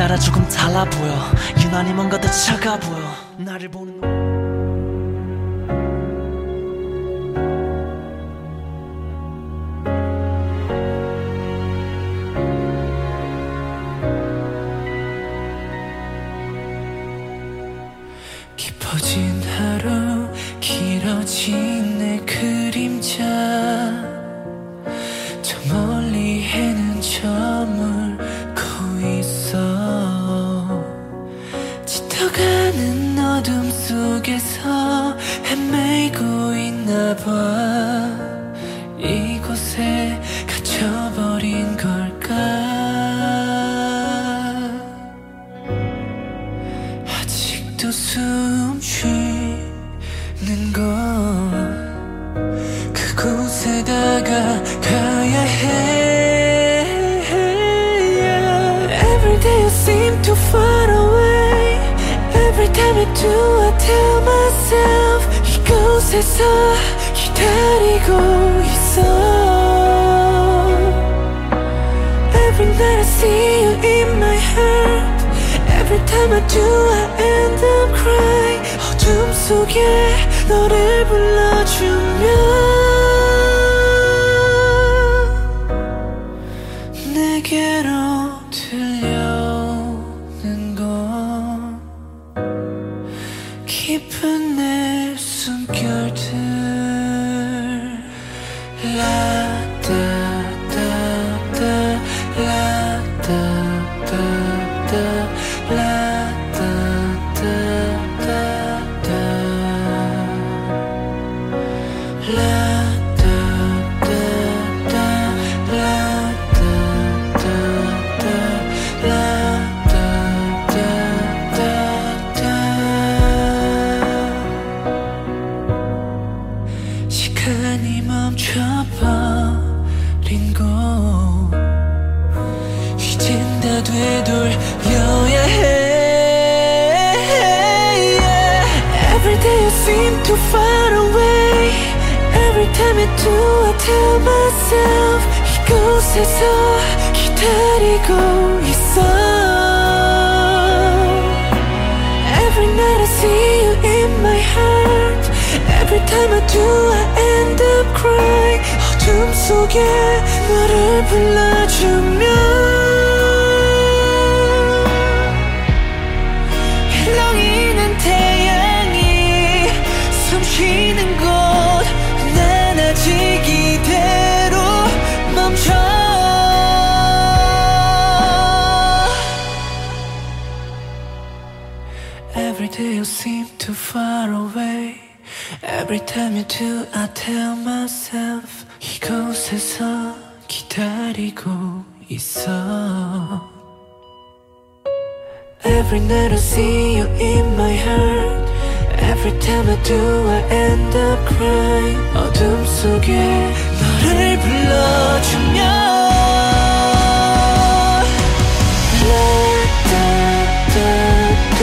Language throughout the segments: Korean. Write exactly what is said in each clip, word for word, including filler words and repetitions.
따라 조금 달라 보여. 유난히 뭔가 더 차가 보여. 나를 보는 깊어진 하루 길어진 내 그림자 저 멀리 해는 저물고 있어 짙어가는 어둠 속에서 헤매고 있나봐 이곳에 갇혀버린 걸까 아직도 숨 쉬는 곳 그곳에다가 가야 해 Every day you seem too far away Every time I do I tell myself 이곳에서 기다리고 있어 Every night I see you in my heart Every time I do I end up crying 어둠 속에 너를 불러주면 내게로 들려오는 건 깊은 내 숨결들 라따따따 라따따따 라따따따따 시간이 멈춰버린 곳 이젠 다 되돌려야 해 Every day you seem too far away Every time I do I tell myself 이곳에서 기다리고 있어 Every night I see you in my heart Every time I do I end up crying 어둠 속에 너를 불러주면 일렁이는 태양이 숨쉬는 곳 난 아직 이대로 멈춰 Every day you seem too far away Every time you do I tell myself 이곳에서 기다리고 있어 Every night I see you in my heart Every time I do I end up crying 어둠 속에 너를 불러주면 라따따따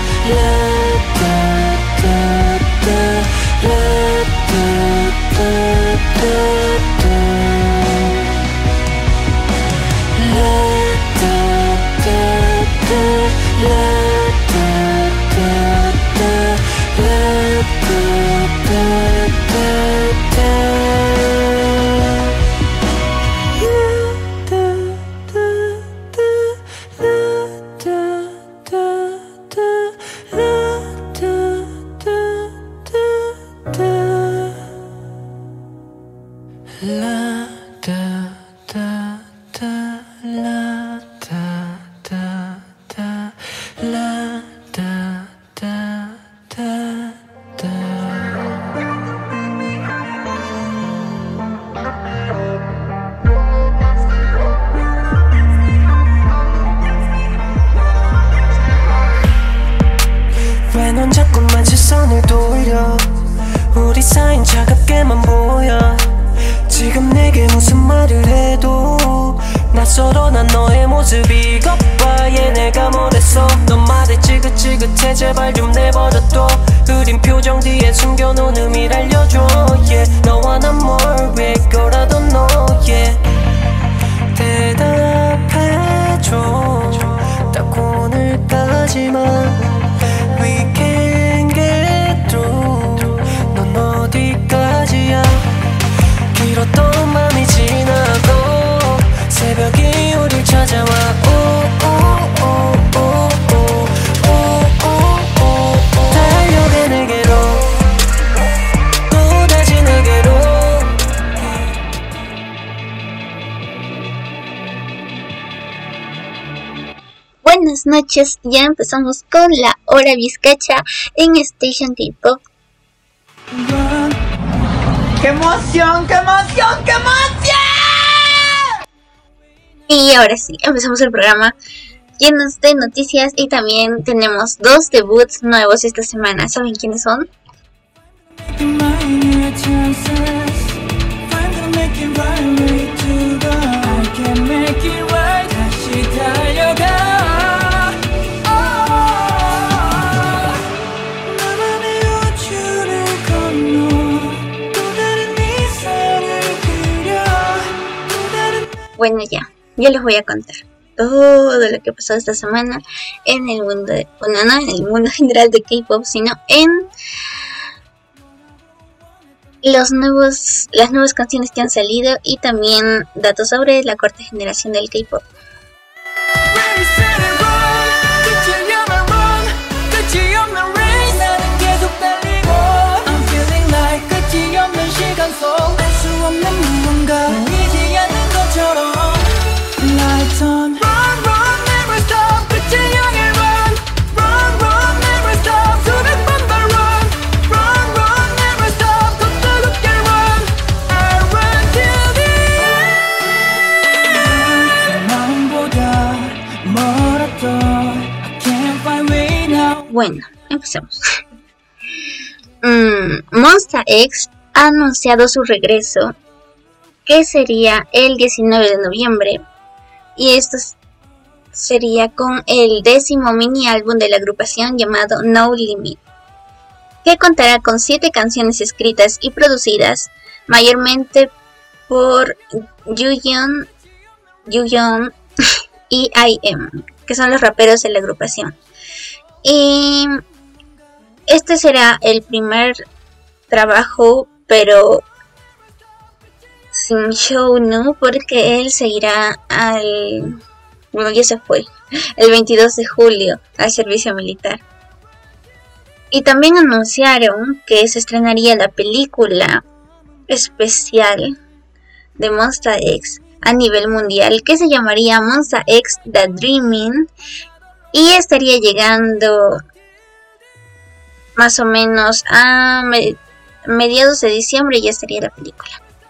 왜 넌 자꾸만 시선을 돌려 우리 사이는 차갑게만 보여 지금 내게 무슨 말을 해도 낯설어 난 너의 모습이 겁봐 얘 내가 뭐랬어 넌 말에 지긋지긋해 제발 좀 내버려둬 흐린 표정 뒤에 숨겨놓은 의미를 알려줘 yeah. 너와 난 뭘 왜 거라도 너 yeah. 대답해줘 딱 하지만 We can get through 넌 어디까지야 길었던 맘이 지나고 새벽이 우릴 찾아와 달려가 내게로 또다시 내게로 Buenas noches, ya empezamos con la hora bizcacha en Station K-Pop. ¡Qué emoción, qué emoción, qué emoción! Y ahora sí, empezamos el programa llenos de noticias y también tenemos dos debuts nuevos esta semana. ¿Saben quiénes son? Bueno, ya, yo les voy a contar todo lo que pasó esta semana en el mundo, de, bueno, no en el mundo general de K-pop, sino en los nuevos, las nuevas canciones que han salido y también datos sobre la cuarta generación del K-pop. Bueno, empecemos. mm, Monsta X ha anunciado su regreso, que sería el diecinueve de noviembre, y esto sería con el décimo mini álbum de la agrupación llamado No Limit, que contará con siete canciones escritas y producidas mayormente por Yuyeon, Yuyeon y I M, que son los raperos de la agrupación. Y este será el primer trabajo, pero sin show, ¿no? Porque él seguirá al... Bueno, ya se fue. El veintidós de julio al servicio militar. Y también anunciaron que se estrenaría la película especial de Monsta X a nivel mundial, que se llamaría Monsta X The Dreaming. Y estaría llegando más o menos a me- mediados de diciembre, ya estaría la película.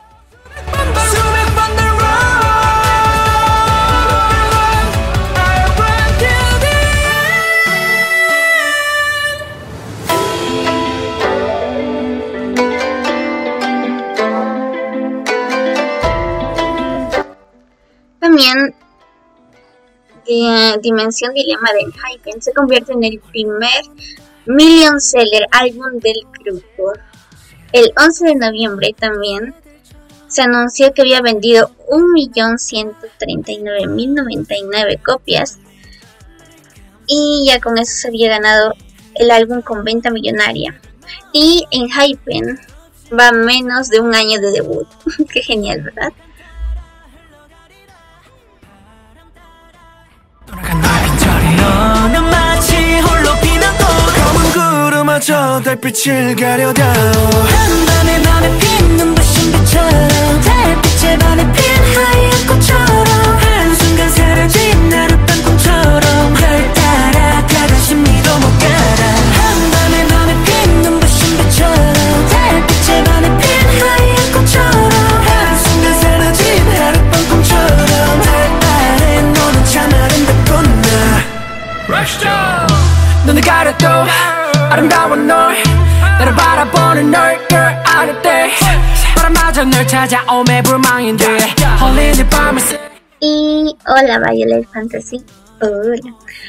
También Dimensión Dilema de Hypen se convierte en el primer million seller álbum del grupo. El once de noviembre también se anunció que había vendido un millón ciento treinta y nueve mil noventa y nueve copias y ya con eso se había ganado el álbum con venta millonaria. Y en Hypen va menos de un año de debut. Qué genial, ¿verdad? 너는 마치 홀로 피는 꽃 검은 구름마저 달빛을 가려다 한밤에 밤에 핀 눈부신 빛처럼 달빛에 반해 핀 하얀 꽃처럼 한순간 사라진 하룻밤 꿈처럼 별 따라 가가신 미도 못 가라 한밤에 밤에 핀 눈부신 빛처럼 달빛에 반해 핀 하얀 꽃처럼 한순간 사라진 하룻밤 꿈처럼 달 아래 너는 참 아름답군 눈을 가려도 아름다운 널 나를 바라보는 널 girl 아닐 때 바람마저 널 찾아오매 불망인데 홀린 밤을 쓰 Y hola Violet Fantasy. Hola.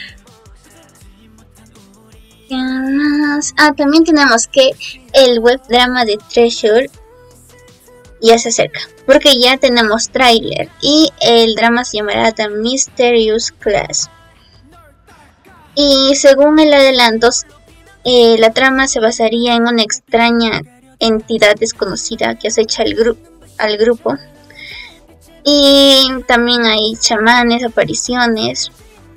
Ah, también tenemos que el web drama de Treasure ya se acerca, porque ya tenemos tráiler y el drama se llamará The Mysterious Class. Y según el adelanto, eh, la trama se basaría en una extraña entidad desconocida que acecha al, gru- al grupo. Y también hay chamanes, apariciones.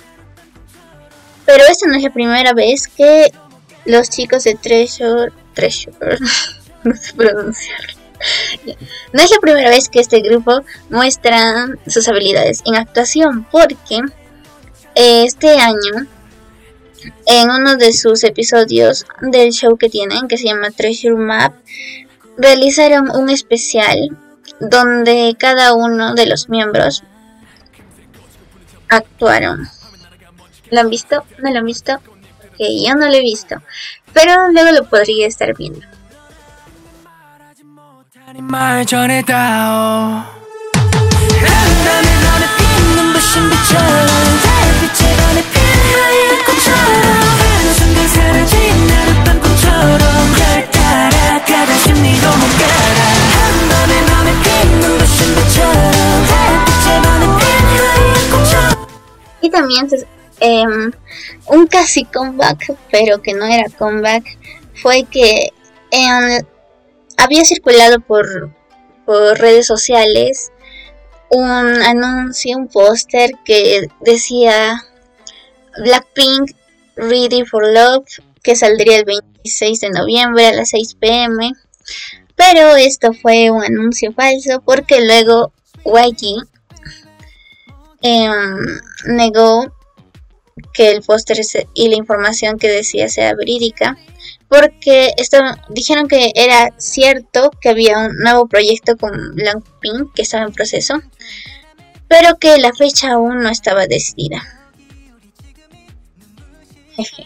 Pero esta no es la primera vez que los chicos de Treasure... Treasure... no sé pronunciarlo. No es la primera vez que este grupo muestra sus habilidades en actuación, porque este año, en uno de sus episodios del show que tienen, que se llama Treasure Map, realizaron un especial donde cada uno de los miembros actuaron. ¿Lo han visto? ¿No lo han visto? Ok, yo no lo he visto, pero luego lo podría estar viendo. 말 전해다오 한밤에 너는 빛 눈부신 빛처럼 달빛에 반해 핀 하얀 꽃처럼 어느 순간 사라진 하룻밤 꿈처럼 별 따라가다 심리도 못 가라 한밤에 너는 빛 눈부신 빛처럼 달빛에 반해 핀 하얀 꽃처럼. Y también eh, un casi comeback, pero que no era comeback, fue que eh, había circulado por, por redes sociales un anuncio, un póster que decía Blackpink Ready for Love, que saldría el veintiséis de noviembre a las seis pm. Pero esto fue un anuncio falso porque luego Y G eh, negó que el póster y la información que decía sea verídica, porque esto, dijeron que era cierto que había un nuevo proyecto con Blackpink que estaba en proceso, pero que la fecha aún no estaba decidida. Jeje.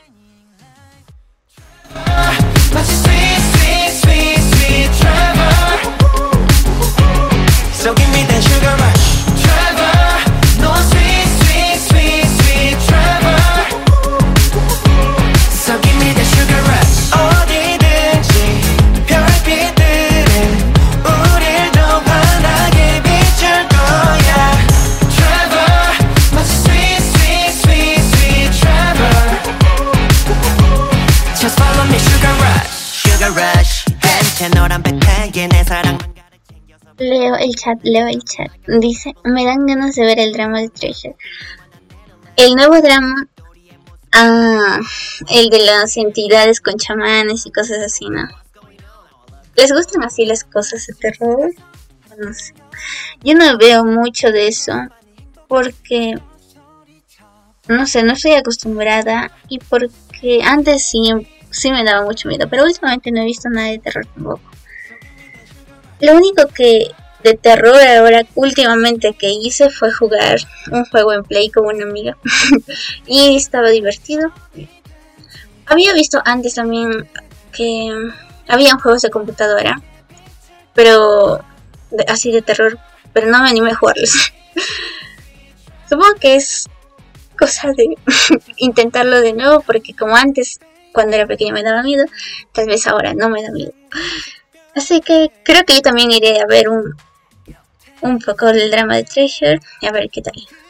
Leo el chat, leo el chat. Dice, me dan ganas de ver el drama de Treasure. El nuevo drama, ah, el de las entidades con chamanes y cosas así, ¿no? ¿Les gustan así las cosas de terror? No sé. Yo no veo mucho de eso porque, no sé, no estoy acostumbrada y porque antes sí, sí me daba mucho miedo, pero últimamente no he visto nada de terror tampoco. Lo único que de terror ahora últimamente que hice fue jugar un juego en Play con una amiga y estaba divertido. Había visto antes también que habían juegos de computadora, pero de, así de terror, pero no me animé a jugarlos. Supongo que es cosa de intentarlo de nuevo, porque como antes cuando era pequeña me daba miedo, tal vez ahora no me da miedo. Así que creo que yo también iré a ver un, un poco del drama de Treasure y a ver qué tal.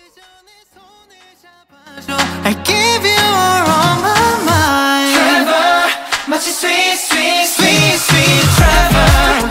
I give you all my mind. Trevor, 마치 sweet, sweet, sweet, sweet Trevor.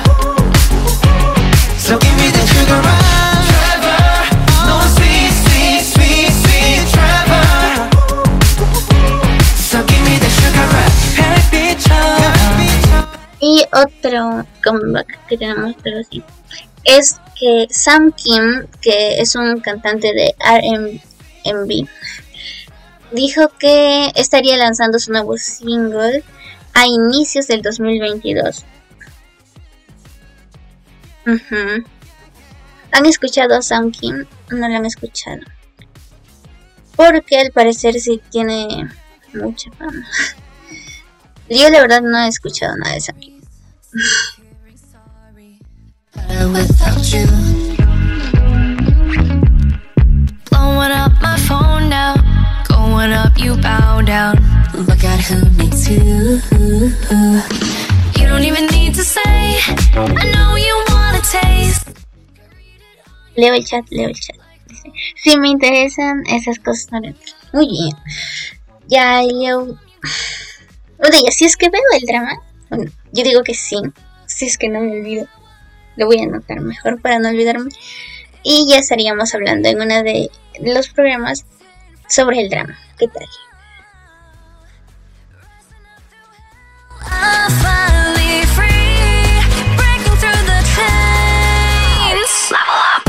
So give me the sugar rush. Trevor, no sweet, sweet, sweet, sweet Trevor. So give me the sugar rush. 별빛처럼. Y otro comeback que tenemos, pero sí, es que Sam Kim, que es un cantante de R and B, dijo que estaría lanzando su nuevo single a inicios del dos mil veintidós. Uh-huh. ¿Han escuchado a Sam Kim? No lo han escuchado, porque al parecer sí tiene mucha fama. Yo la verdad no he escuchado nada de Sam Kim. Without you, blowing up my phone now, going up, you bow down. Look at who needs you. You don't even need to say, I know you wanna taste. Leo el chat, leo el chat. Dice, si me interesan esas cosas, no le... Muy bien. Ya yo... Bueno, ya si es que veo el drama, bueno, yo digo que sí, si es que no me olvido, lo voy a anotar mejor para no olvidarme. Y ya estaríamos hablando en uno de los programas sobre el drama. ¿Qué tal? I'm finally free, breaking through the chains. Level up.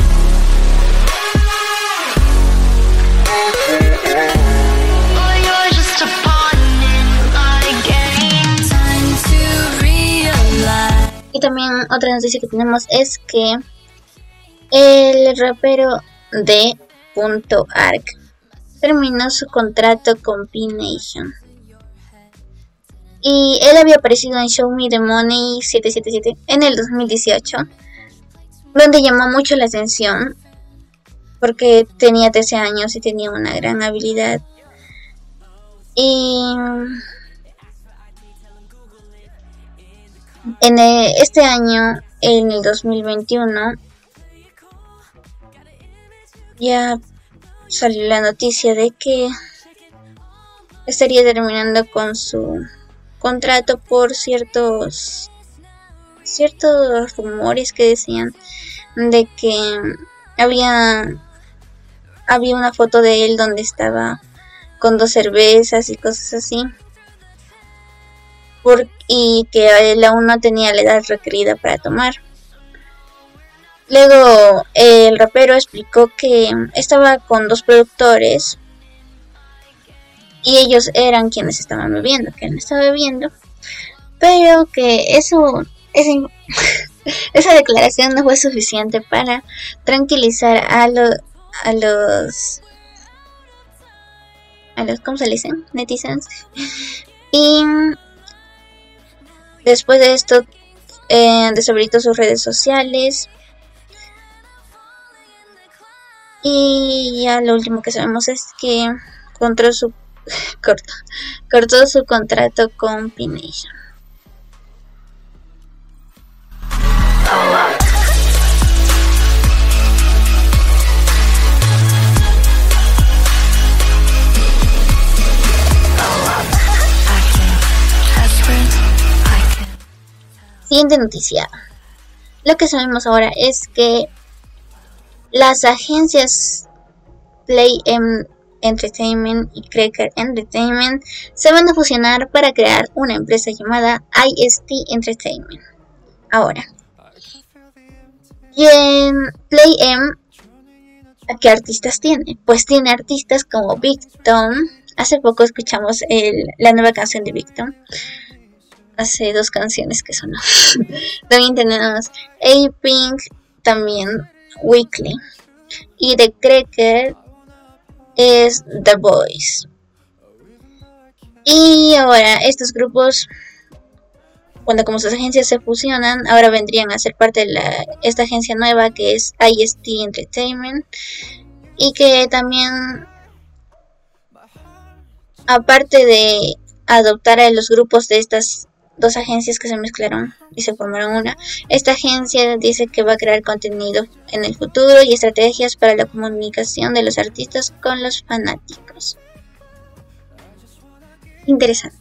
Oh, you're just a pawn in my game. Time to realize. Y también otra noticia que tenemos es que el rapero de Punto Arc terminó su contrato con P-Nation. Y él había aparecido en Show Me the Money siete siete siete en el dos mil dieciocho, donde llamó mucho la atención porque tenía trece años y tenía una gran habilidad. Y en el, este año, en el dos mil veintiuno, ya salió la noticia de que estaría terminando con su contrato por ciertos ciertos rumores que decían de que había había una foto de él donde estaba con dos cervezas y cosas así, por, y que él aún no tenía la edad requerida para tomar. Luego el rapero explicó que estaba con dos productores y ellos eran quienes estaban bebiendo, que él no estaba bebiendo, pero que eso, esa, esa declaración no fue suficiente para tranquilizar a, lo, a los, a los, ¿cómo se le dicen? Netizens. Y después de esto, eh, deshabilitó sus redes sociales. Y ya lo último que sabemos es que encontró su cortó, cortó su contrato con P-Nation. Siguiente noticia. Lo que sabemos ahora es que las agencias Play M Entertainment y Cracker Entertainment se van a fusionar para crear una empresa llamada I S T Entertainment. Ahora, y en Play M, ¿a qué artistas tiene? Pues tiene artistas como Big Tom. Hace poco escuchamos el, la nueva canción de Big Tom. Hace dos canciones que sonó. También tenemos A-Pink, también Weekly. Y de Cracker es The Boys. Y ahora estos grupos, cuando como sus agencias se fusionan, ahora vendrían a ser parte de la, esta agencia nueva que es I S T Entertainment. Y que también, aparte de adoptar a los grupos de estas dos agencias que se mezclaron y se formaron una, esta agencia dice que va a crear contenido en el futuro y estrategias para la comunicación de los artistas con los fanáticos. Interesante.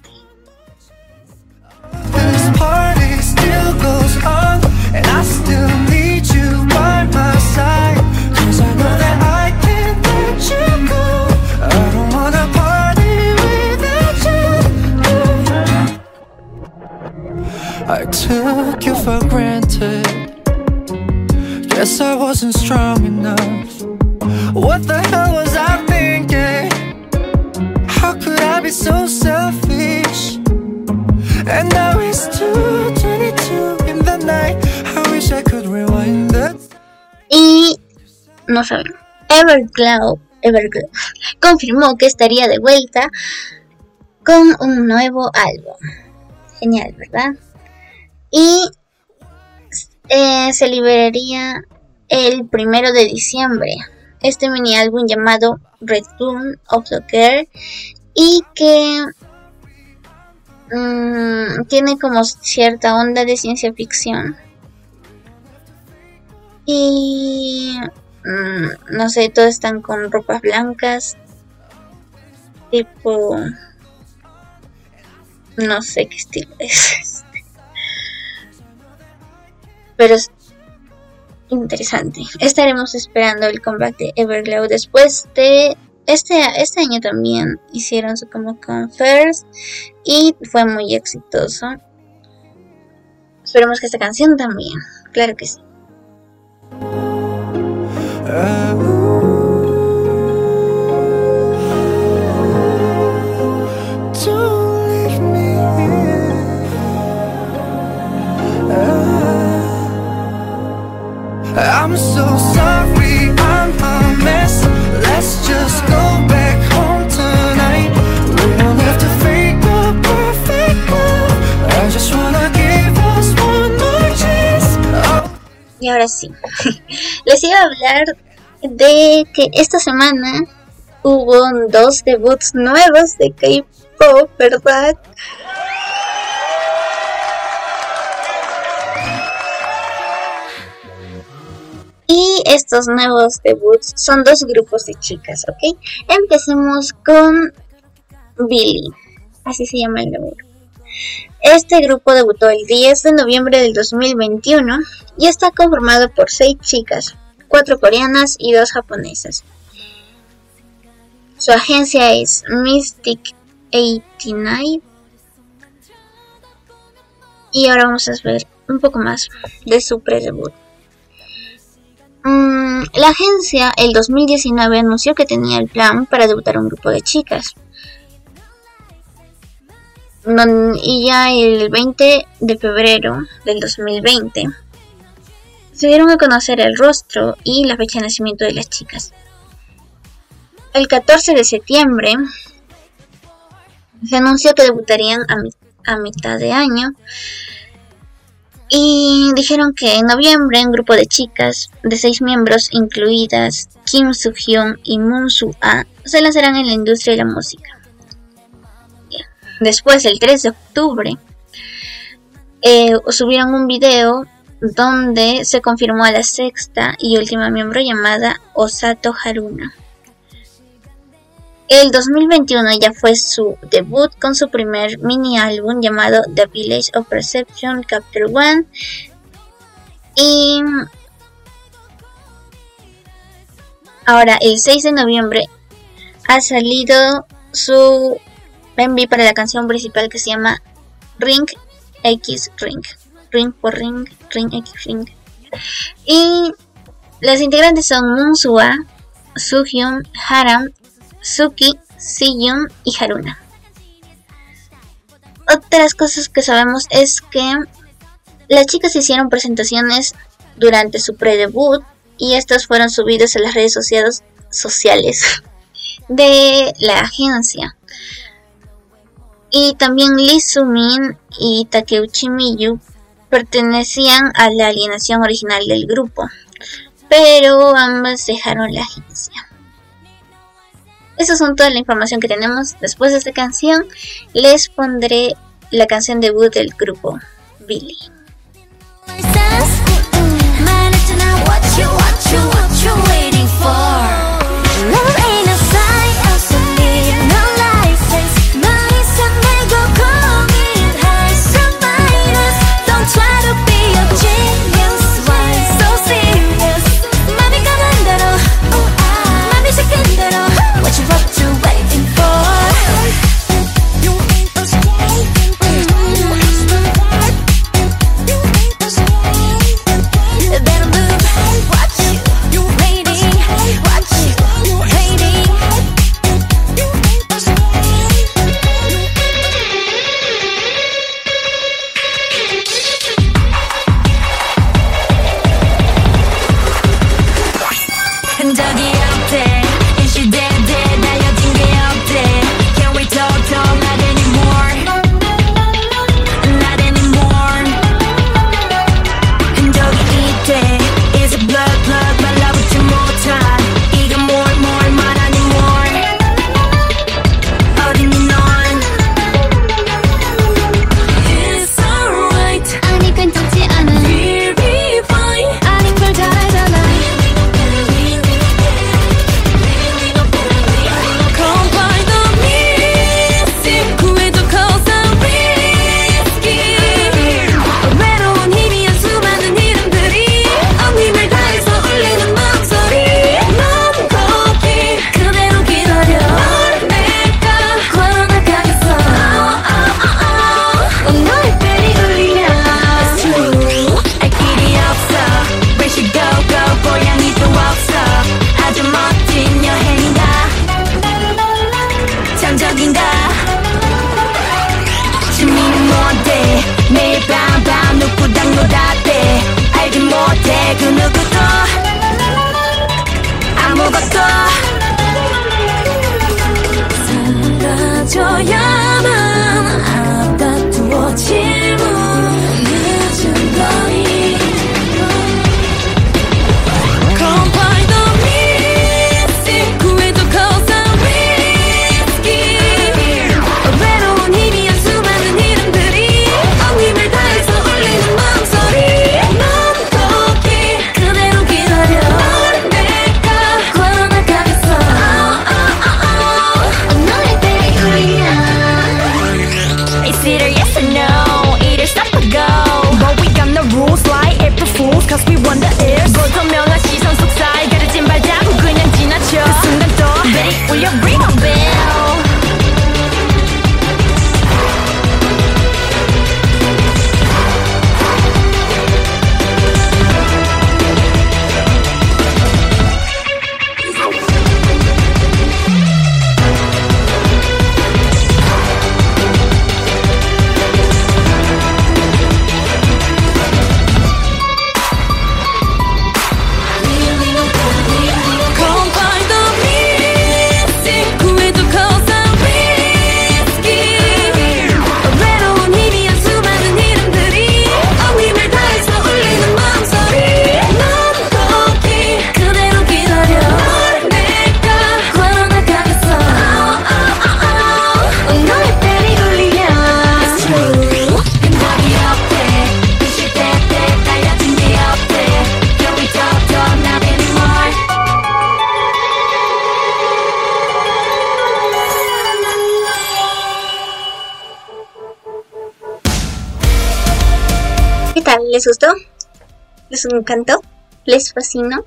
I took you for granted. Guess I wasn't strong enough. What the hell was I thinking? How could I be so selfish? And now it's two twenty-two in the night. I wish I could rewind the... Y no saben, Everglow, Everglow confirmó que estaría de vuelta con un nuevo álbum. Genial, ¿verdad? Y eh, se liberaría el primero de diciembre este mini álbum llamado Return of the Girl, y que mmm, tiene como cierta onda de ciencia ficción y mmm, no sé, todos están con ropas blancas tipo, no sé qué estilo es este, pero es interesante. Estaremos esperando el comeback de Everglow después de este este año. También hicieron su comeback con First y fue muy exitoso. Esperemos que esta canción también, claro que sí. I'm so sorry, I'm a mess. Let's just go back home tonight. We don't have to fake the perfect love. I just wanna give us one more chance. Oh. Y ahora sí, les iba a hablar de que esta semana hubo dos debuts nuevos de K-pop, ¿verdad? Y estos nuevos debuts son dos grupos de chicas, ¿ok? Empecemos con Billie, así se llama el grupo. Este grupo debutó el diez de noviembre del dos mil veintiuno y está conformado por seis chicas, cuatro coreanas y dos japonesas. Su agencia es Mystic ochenta y nueve. Y ahora vamos a ver un poco más de su pre-debut. Mm, la agencia el dos mil diecinueve anunció que tenía el plan para debutar un grupo de chicas. Y ya el veinte de febrero del dos mil veinte se dieron a conocer el rostro y la fecha de nacimiento de las chicas. El catorce de septiembre se anunció que debutarían a, mi- a mitad de año. Y dijeron que en noviembre un grupo de chicas de seis miembros, incluidas Kim Soo-hyun y Moon Soo-ah, se lanzarán en la industria de la música. Después, el tres de octubre, eh, subieron un video donde se confirmó a la sexta y última miembro llamada Osato Haruna. El dos mil veintiuno ya fue su debut con su primer mini álbum llamado The Village of Perception Chapter uno. Y ahora el seis de noviembre ha salido su M V para la canción principal que se llama Ring X Ring. Ring por Ring, Ring X Ring. Y las integrantes son Moon Soo-ah, Soo-hyun, Haram, Suki, Siyun y Haruna. Otras cosas que sabemos es que las chicas hicieron presentaciones durante su pre-debut y estas fueron subidas a las redes sociales, sociales de la agencia. Y también Lee Soo-min y Takeuchi Miyu pertenecían a la alineación original del grupo, pero ambas dejaron la agencia. Esas son toda la información que tenemos. Después de esta canción les pondré la canción debut del grupo, Billie. You 적인가 재미는 뭔데 매일 밤밤 누구랑 놀았대 알지 못해 그 누구도 아무것도 사라져야만 앞다투어질 문 늦은 거리 Come find the missing 후회도 cause I'm risky 외로운 힘이야 수많은 이름들이 엉힘을 다해서 울리는 마음소리 넌 거기 그대로 기다려 널 내가 걸어나가겠어 oh, oh, oh, oh. 너의 때에 울리냐 Is it a yes or no? Either stop or go But we got no rules like April Fools Cause we won the air 불투명한 시선 속 사이 가려진 발자국 그냥 지나쳐 그 순간 또 베리 울려 ring a bell Come find the missing 후회도 cause I'm risky 외로운 힘이야 수많은 이름들이 엉힘을 다해서 울리는 마음소리 넌 거기 그대로 기다려 널 내가 걸어나가겠어 oh, oh, oh, oh. 너의 벨이 울리면 It's true 근덕이 없대 부실 때때 달려진 게 없대 Can we talk talk not anymore ¿Qué tal? ¿Les gustó? ¿Les encantó? ¿Les fascinó?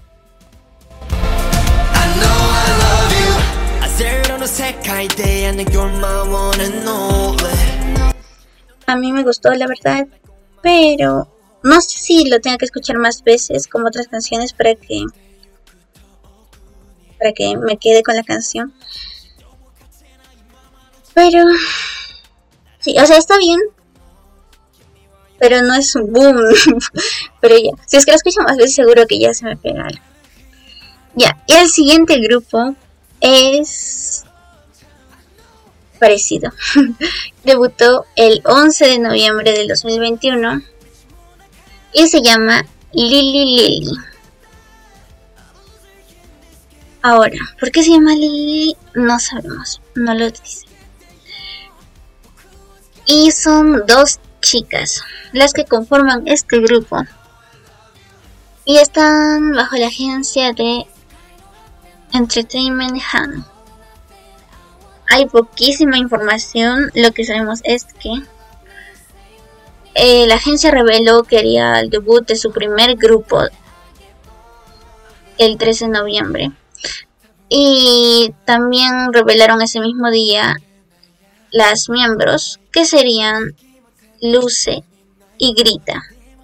I know I love you I said on the second day and you're my one and only A mí me gustó, la verdad, pero no sé si lo tenga que escuchar más veces como otras canciones para que para que me quede con la canción. Pero sí, o sea, está bien, pero no es un boom. Pero ya, si es que lo escucho más veces seguro que ya se me pega algo. Ya, y el siguiente grupo es parecido. Debutó el once de noviembre del dos mil veintiuno y se llama Lili Lili. Ahora, ¿por qué se llama Lili? No sabemos, no lo dice. Y son dos chicas las que conforman este grupo y están bajo la agencia de Entertainment Han. Hay poquísima información, lo que sabemos es que eh, la agencia reveló que haría el debut de su primer grupo el trece de noviembre y también revelaron ese mismo día las miembros que serían Luce y Grita.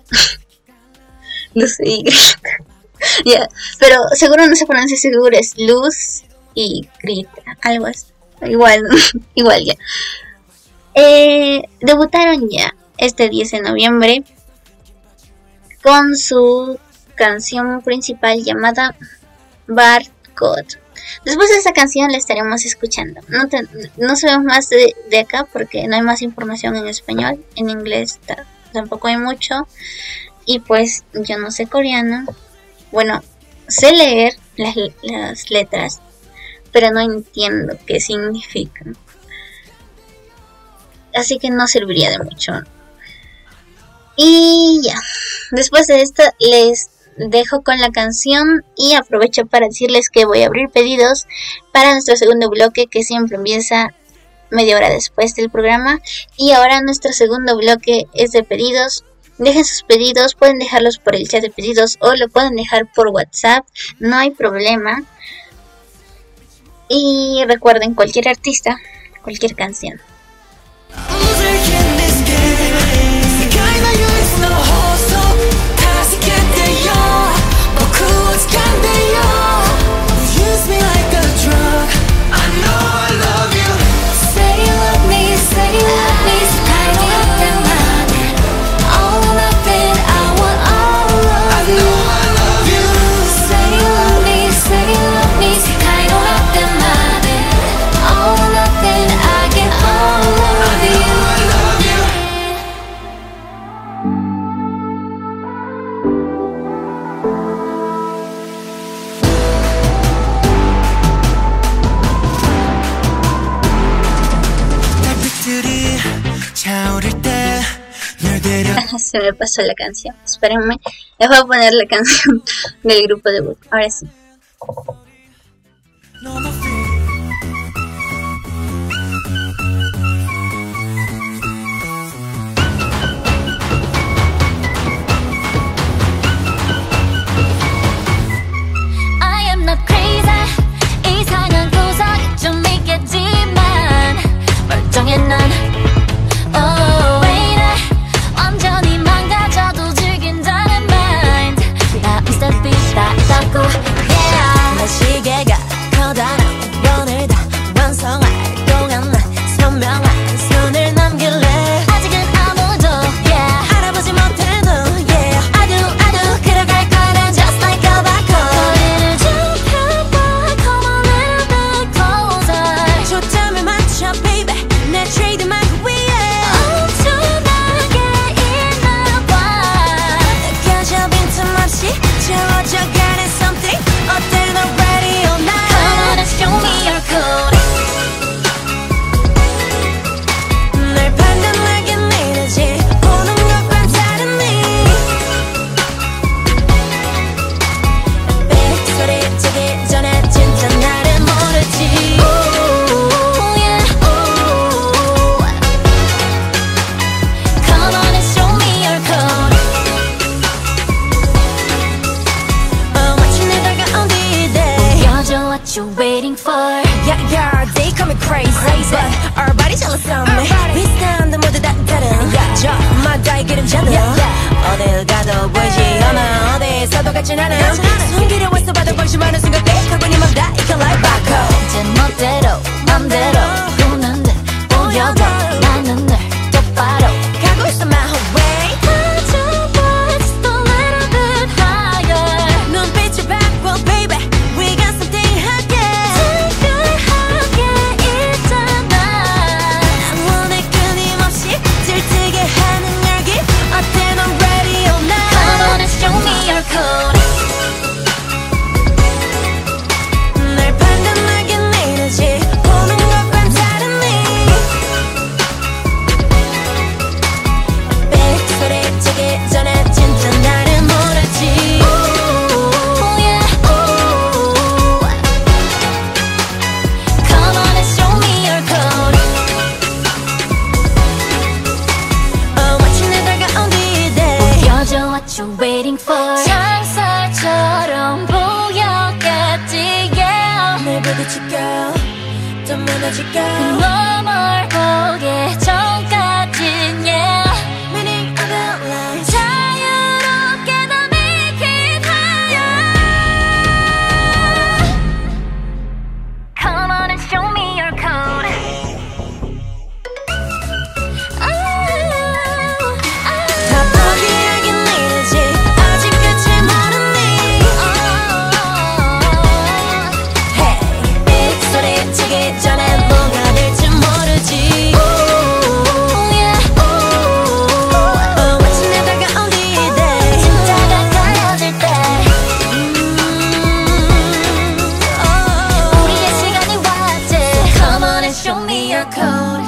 Luce y Grita. Ya, yeah, pero seguro no se pronuncia seguro, es Luz y Grita, algo así. Igual, igual ya. Eh, debutaron ya este diez de noviembre con su canción principal llamada Barcode. Después de esa canción la estaremos escuchando. No, te, no sabemos más de, de acá porque no hay más información en español. En inglés ta, tampoco hay mucho. Y pues yo no sé coreano. Bueno, sé leer las, las letras, pero no entiendo qué significan. Así que no serviría de mucho. Y ya, después de esto les dejo con la canción y aprovecho para decirles que voy a abrir pedidos para nuestro segundo bloque, que siempre empieza media hora después del programa. Y ahora nuestro segundo bloque es de pedidos. Dejen sus pedidos, pueden dejarlos por el chat de pedidos o lo pueden dejar por WhatsApp, no hay problema. Y recuerden, cualquier artista, cualquier canción. I know I love you 차오를 때 널 데려 Se me pasó la canción. Espérenme. Les voy a poner la canción del grupo de Book. Ahora sí. 너무 I am not crazy 이상한 구석이 좀 있겠지만 멀쩡해 난 oh, 왜 이래 완전히 망가져도 즐긴다는 mind 나 미스터 비 다 있다고 yeah 내 시계가 커다란 원을 다 완성할 동안 난 선명한 손을 남길래 아직은 아무도 yeah 알아보지 못해도 yeah I do I do 그려갈 거는 just like a barcode 거리를 좁혀봐 come a little bit closer 초점을 맞춰 baby 내 트레이드마크 위에 엄청나게 있나봐 느껴져 빈틈없이 채워져 가는 something 어때 너 ready or not come on and show me your code 널 판단하게 내려지 보는 것과 다르니 백 소리치기 전에 진짜 나를 모르지 Ooh, yeah, ooh. Come on and show me your code Oh, 마치 내 다가온 D-Day 보여줘 what you waiting for Yeah, yeah, they call me crazy, crazy. But our body jealous of me 비슷한데 모두 다 다른 yeah. 저마다의 그림자들 yeah, yeah. 어딜 가도 보이지 않아 어디서도 같진 않아 숨기려 했어 봐도 방심하는 순간 떼가고니 맘다 익혀 like barcode 제 멋대로 맘대로 구는 듯 보여도 나는 늘 똑바로 가고 있어 my whole way 맞춰봐 just a little bit higher 눈빛을 바꿔 baby We got something hot yeah 특별하게 있잖아 원해 끊임없이 들뜨게 하는 열기 어때 넌 ready or not Come on and show me your code 날 판단하게 내려지 보는 것과 다르니 백 소리치기 전에 진짜 나를 모르지 Ooh, yeah, ooh. Come on and show me your code 어 마치 내 다가온 D-Day 보여줘 what you waiting for 창살처럼 보였겠지 yeah 날 부딪힐 girl 또 무너질 girl 너뭘 보기 전까진 yeah Meaning of the lies 자유롭게 더 make it higher Come on and show me your code 다 포기하게 내려지 아직 끝을 모르니 Hey 빅 소리치기 전에 뭐가 될지 모르지 어 마치 내 다가온 D-Day 진짜 가까워질 때 우리의 시간이 왔지 Come on and show me your code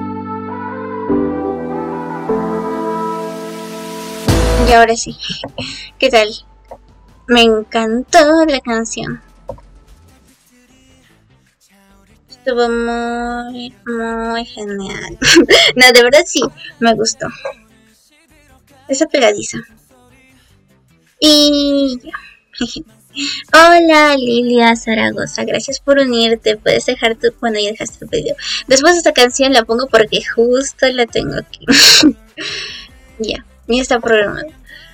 Y ahora sí. ¿Qué tal? Me encantó la canción. Estuvo muy, muy genial. No, de verdad sí, me gustó. Esa pegadiza. Y ya. Hola Lilia Zaragoza, gracias por unirte. Puedes dejar tu... Bueno, ya dejaste tu pedido. Después de esta canción la pongo porque justo la tengo aquí. Ya, ya está programado.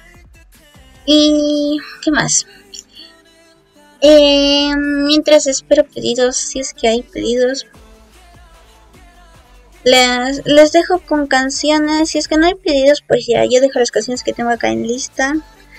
Y... ¿qué más? Eh, mientras espero pedidos, si es que hay pedidos, les, les dejo con canciones. Si es que no hay pedidos, pues ya, yo dejo las canciones que tengo acá en lista.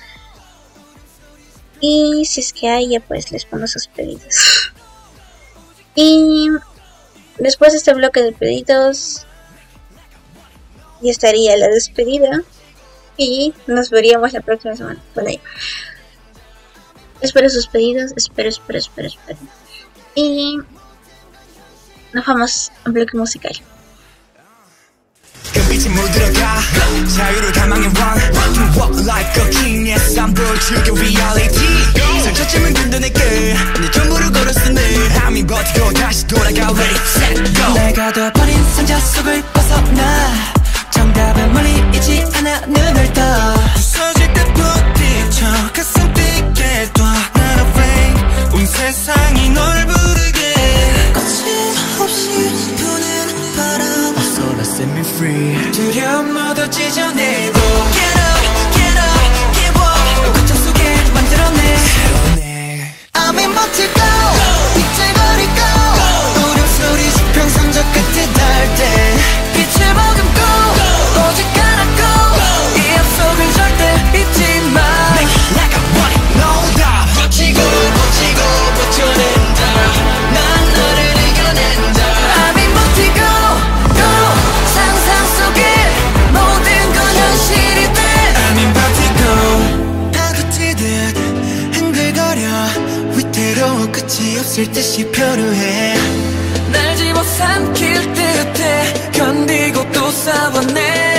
Y si es que hay, ya pues les pongo sus pedidos. Y después de este bloque de pedidos, ya estaría la despedida. Y nos veríamos la próxima semana por ahí. Espero sus pedidos, espero, espero, espero, espero. Y nos vamos a un bloque musical. 금빛이 물들어가 자유를 갈망해 run To walk like a king yes I'm 널 즐겨 reality 상처쯤은 든든하게 내 전부를 걸었으니 함이 버티고 다시 돌아가 ready set go 내가 둬버린 상자 속을 벗어나 정답은 멀리 있지 않아 눈을 떠 부서질 때 부딪혀 가슴 뛰게 둬 Not afraid 온 세상이 널 부르게 거침없이 부는 바람 So let's set me free 두려움 모두 찢어내고 Get up, get up, give up 고통 속에 만들어내 새로내 I'm in but to go 빗질거리고 울음소리 수평선 저 끝에 닿을 때 빛을 머금고 오직 하나고 이 약속을 절대 잊지 마 Make it like I want it no doubt 버티고 버티고 버텨낸다 난 너를 이겨낸다 I'm in but to go go 상상 속에 모든 건 현실이 돼 I'm in but to go 파도 튀듯 흔들거려 위태로워 끝이 없을 듯이 표류해 날 집어삼킬 듯해 견디고 또 싸워내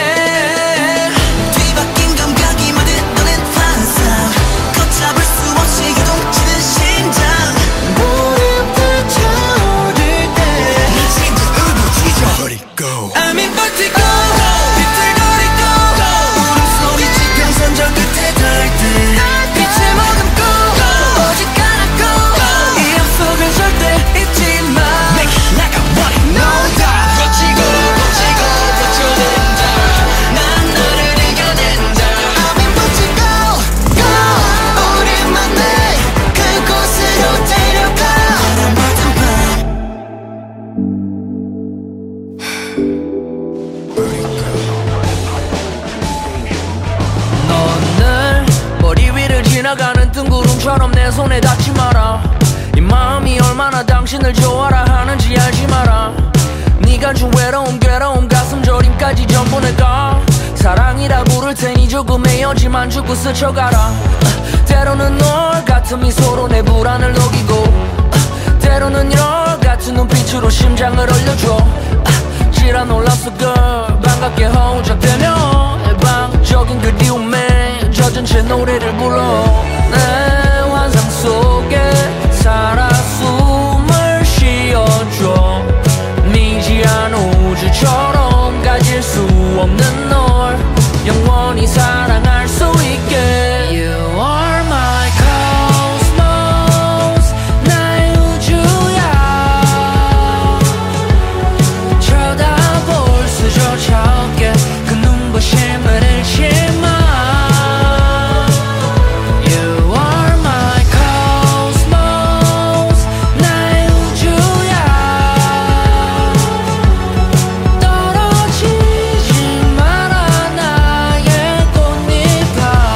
뒤바뀐 감각이 만들어낸 환상 걷잡을 수 없이 요동치는 심장 무릎을 차오를 때 미친 듯 울부짖어버리고 I'm in but to go 비틀거리고 울음소리 지평선 저 끝에 닿을 때 빛을 머금고 오직 하나고 이 약속을 절대 잊지 마 Make it like I want it no doubt 버티고 버티고 버텨낸다 난 너를 이겨낸다 I'm in but to go go 우리만의 그곳으로 데려가 난 모든 밤 넌 머리 위를 지나가는 뜬구름처럼 내 손에 닿지 마라 이 마음이 얼마나 당신을 좋아라 하는지 알지 마라 네가 준 외로움 괴로움 가슴 저림까지 전부 내가 사랑이라 부를 테니 조금의 여지만 주고 스쳐가라 때로는 널 같은 미소로 내 불안을 녹이고 때로는 열 같은 눈빛으로 심장을 얼려줘 지라 놀랐어 girl 반갑게 허우적대며 일방적인 그리움에 젖은 채 노래를 불러 내 환상 속에 살아 숨을 쉬어줘 미지한 우주처럼 가질 수 없는 널 영원히 사랑할 수 있게 You are my cosmos 나의 우주야 쳐다볼 수조차 없게 그 눈부심을 잃지 마 You are my cosmos 나의 우주야 떨어지지 마라 나의 꽃잎아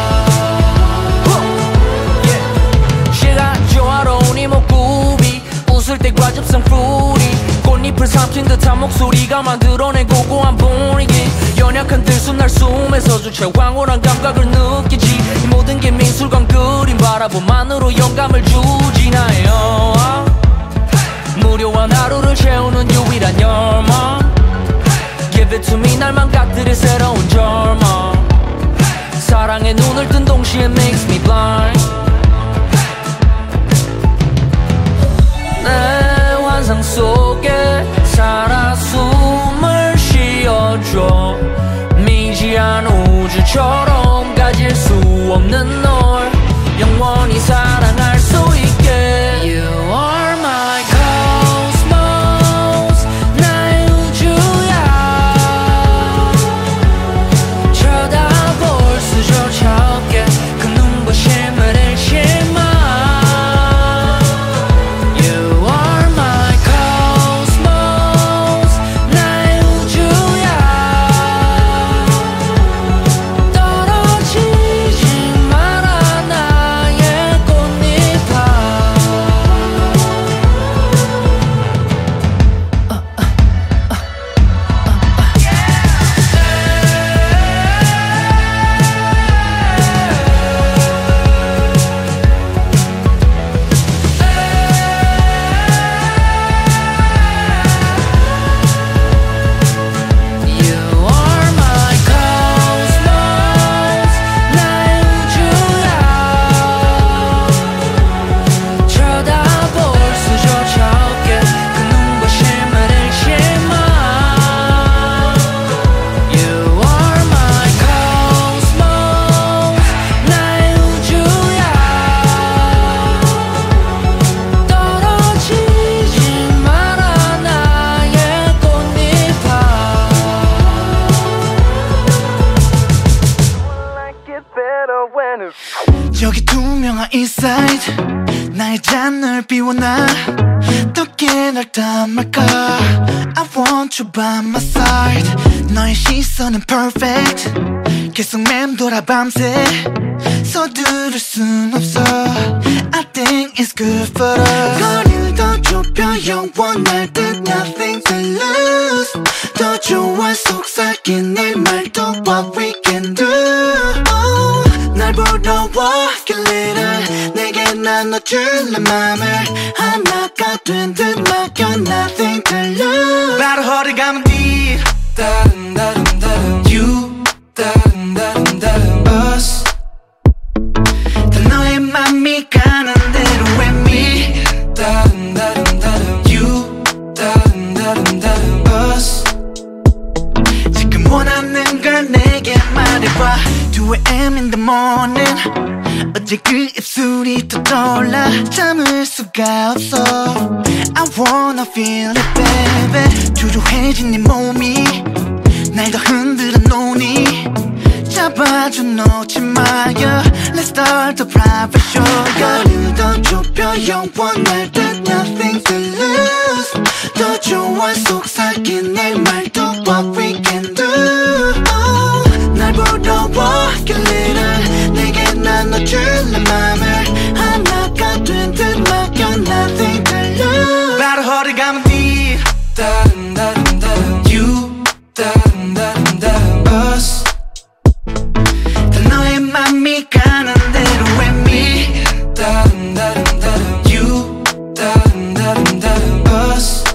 시간 조화로운 이목구비 웃을 때 과즙성 풀이 꽃잎을 삼킨 듯한 목소리가 만들어낸 고고한 분위기 연약한 들숨 날 숨에서 주체 황홀한 감각을 느끼지 이 모든 게 미술관 그림 바라봄만으로 영감을 주지 나의 여왕 무료한 하루를 채우는 유일한 열망 Give it to me 날 망가뜨릴 새로운 절망 사랑에 눈을 뜬 동시에 makes me blind 내 환상 속에 살아 숨을 쉬어줘 미지한 우주처럼 가질 수 없는 널 영원히 사랑할 수 있게 You are my cosmos 나의 우주야 쳐다볼 수조차 없게 그 눈부심을 잃지 마 You are my cosmos side 나의 잔을 비워놔 어떻게 날 담을까 I want you by my side 너의 시선은 perfect 계속 맴돌아 밤새 서두를 순 없어 I think it's good for us 거리를 더 좁혀 영원할 듯 nothing to lose 더 좋아 속삭인 내 말도 what we can do oh, 날 보러 walk a little 내게 나눠줄래 맘을 하나가 된 듯 맡겨 nothing to lose 바로 허리 감은 뒤 다른 다른 다른 you 다른 다른 다른 us 다 너의 맘이 가는 대로 with me 다른 다른 다른 you 다른 다른 다른 us 지금 원하는 걸 내게 말해봐 two a.m. in the morning 어제 그 입술이 또 떠올라 참을 수가 없어 I wanna feel it baby 주저해진 네 몸이 날 더 흔들어 놓으니 잡아줘 놓지 마요 Let's start the private show 거리를 더 좁혀 영원할 듯 nothing to lose 더 좋아 속삭인 내 말도 what we can do oh, 날 보러 walk a little 내게 나눠줄래 맘을 하나가 된 듯 맡겨 nothing to lose 바로 허리 감은 뒤 다른 다른 다른 you 다른 다른 다른 us 다 너의 맘이 가는 대로 with me 다른 다른 다른 you 다른 다른 다른 us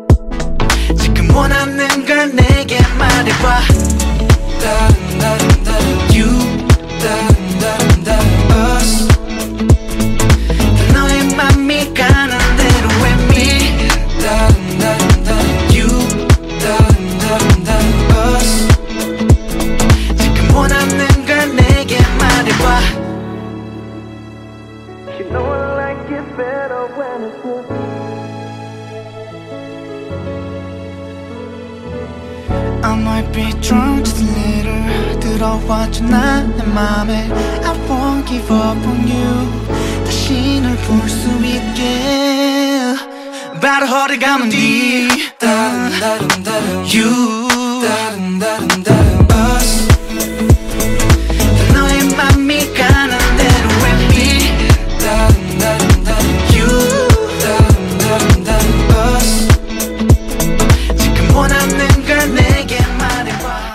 지금 원하는 걸 내게 말해봐 다른 다른 다른 you 다른 다른 다른 us 다 너의 맘이 가는 대로 with me 다른 다른 다른 you 다른 다른 다른 us 지금 원하는 걸 내게 말해봐 You know I like it better when it's with you I might be drunk just a little 들어와줘 나 내 맘에 I won't give up on you 다시 널 볼 수 있게 바로 허리 감은 뒤 다른 다른 다른 you 다른 다른 다른 us 다 너의 맘이 가는 대로 with me 다른 다른 다른 you 다른 다른 다른 us 지금 원하는 걸 내게 말해봐